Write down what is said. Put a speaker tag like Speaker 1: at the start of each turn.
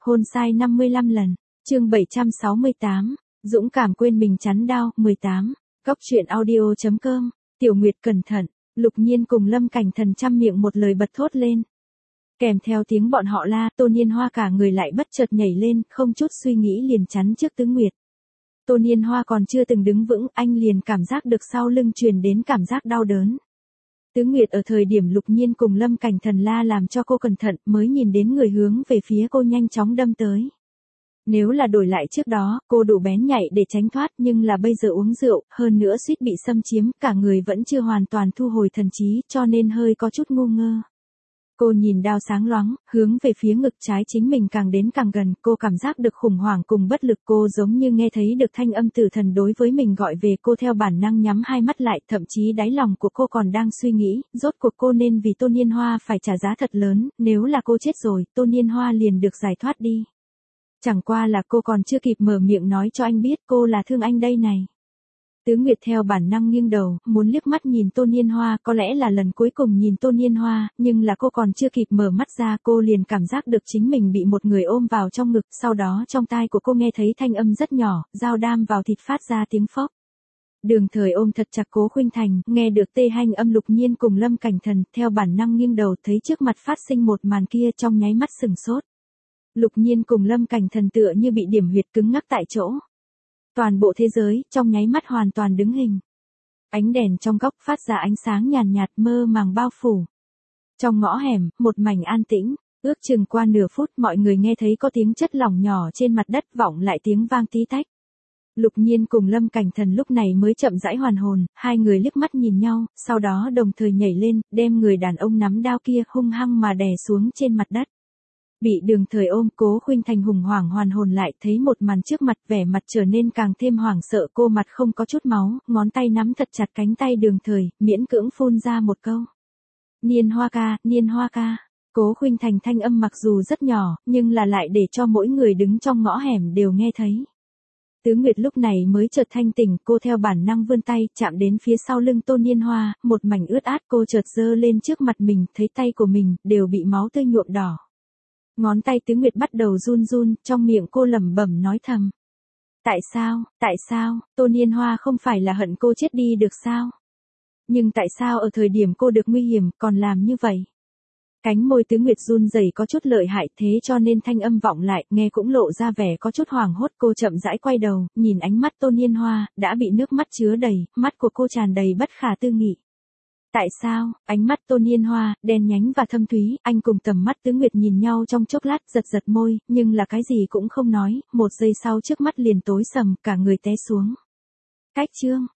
Speaker 1: Hôn sai 55 lần. Chương 768. Dũng cảm quên mình chắn đao. 18. Góc truyện audio.com. Tiểu Nguyệt cẩn thận. Lục Nhiên cùng Lâm Cảnh Thần trăm miệng một lời bật thốt lên. Kèm theo tiếng bọn họ la, Tôn Yên Hoa cả người lại bất chợt nhảy lên, không chút suy nghĩ liền chắn trước Tứ Nguyệt. Tôn Yên Hoa còn chưa từng đứng vững, anh liền cảm giác được sau lưng truyền đến cảm giác đau đớn. Tứ Nguyệt ở thời điểm Lục Nhiên cùng Lâm Cảnh Thần la làm cho cô cẩn thận, mới nhìn đến người hướng về phía cô nhanh chóng đâm tới. Nếu là đổi lại trước đó, cô đủ bén nhạy để tránh thoát, nhưng là bây giờ uống rượu, hơn nữa suýt bị xâm chiếm, cả người vẫn chưa hoàn toàn thu hồi thần trí, cho nên hơi có chút ngu ngơ. Cô nhìn đao sáng loáng, hướng về phía ngực trái chính mình càng đến càng gần, cô cảm giác được khủng hoảng cùng bất lực, cô giống như nghe thấy được thanh âm tử thần đối với mình gọi về, cô theo bản năng nhắm hai mắt lại, thậm chí đáy lòng của cô còn đang suy nghĩ, rốt cuộc cô nên vì Tôn Yên Hoa phải trả giá thật lớn, nếu là cô chết rồi, Tôn Yên Hoa liền được giải thoát đi. Chẳng qua là cô còn chưa kịp mở miệng nói cho anh biết cô là thương anh đây này. Tứ Nguyệt theo bản năng nghiêng đầu, muốn liếc mắt nhìn Tôn Yên Hoa, có lẽ là lần cuối cùng nhìn Tôn Yên Hoa, nhưng là cô còn chưa kịp mở mắt ra, cô liền cảm giác được chính mình bị một người ôm vào trong ngực, sau đó trong tai của cô nghe thấy thanh âm rất nhỏ, dao đam vào thịt phát ra tiếng phốc. Đường Thời ôm thật chặt Cố Khuynh Thành, nghe được tê hanh âm Lục Nhiên cùng Lâm Cảnh Thần, theo bản năng nghiêng đầu thấy trước mặt phát sinh một màn kia trong nháy mắt sừng sốt. Lục Nhiên cùng Lâm Cảnh Thần tựa như bị điểm huyệt cứng ngắc tại chỗ. Toàn bộ thế giới, trong nháy mắt hoàn toàn đứng hình. Ánh đèn trong góc phát ra ánh sáng nhàn nhạt mơ màng bao phủ. Trong ngõ hẻm, một mảnh an tĩnh, ước chừng qua nửa phút mọi người nghe thấy có tiếng chất lỏng nhỏ trên mặt đất vọng lại tiếng vang tí tách. Lục Nhiên cùng Lâm Cảnh Thần lúc này mới chậm rãi hoàn hồn, hai người liếc mắt nhìn nhau, sau đó đồng thời nhảy lên, đem người đàn ông nắm đao kia hung hăng mà đè xuống trên mặt đất. Bị Đường Thời ôm, Cố Khuynh Thành hùng hoảng hoàn hồn lại, thấy một màn trước mặt, vẻ mặt trở nên càng thêm hoảng sợ, cô mặt không có chút máu, ngón tay nắm thật chặt cánh tay Đường Thời, miễn cưỡng phun ra một câu. Niên Hoa ca, Niên Hoa ca. Cố Khuynh Thành thanh âm mặc dù rất nhỏ, nhưng là lại để cho mỗi người đứng trong ngõ hẻm đều nghe thấy. Tứ Nguyệt lúc này mới chợt thanh tỉnh, cô theo bản năng vươn tay, chạm đến phía sau lưng Tôn Yên Hoa, một mảnh ướt át, cô chợt giơ lên trước mặt mình, thấy tay của mình đều bị máu tươi nhuộm đỏ. Ngón tay Tứ Nguyệt bắt đầu run run, trong miệng cô lẩm bẩm nói thầm. Tại sao, Tôn Yên Hoa không phải là hận cô chết đi được sao? Nhưng tại sao ở thời điểm cô được nguy hiểm, còn làm như vậy? Cánh môi Tứ Nguyệt run rẩy có chút lợi hại, thế cho nên thanh âm vọng lại, nghe cũng lộ ra vẻ có chút hoảng hốt, cô chậm rãi quay đầu, nhìn ánh mắt Tôn Yên Hoa, đã bị nước mắt chứa đầy, mắt của cô tràn đầy bất khả tư nghị. Tại sao? Ánh mắt Tôn Yên Hoa, đen nhánh và thâm thúy, anh cùng tầm mắt Tứ Nguyệt nhìn nhau trong chốc lát, giật giật môi, nhưng là cái gì cũng không nói, một giây sau trước mắt liền tối sầm, cả người té xuống. Cách chương.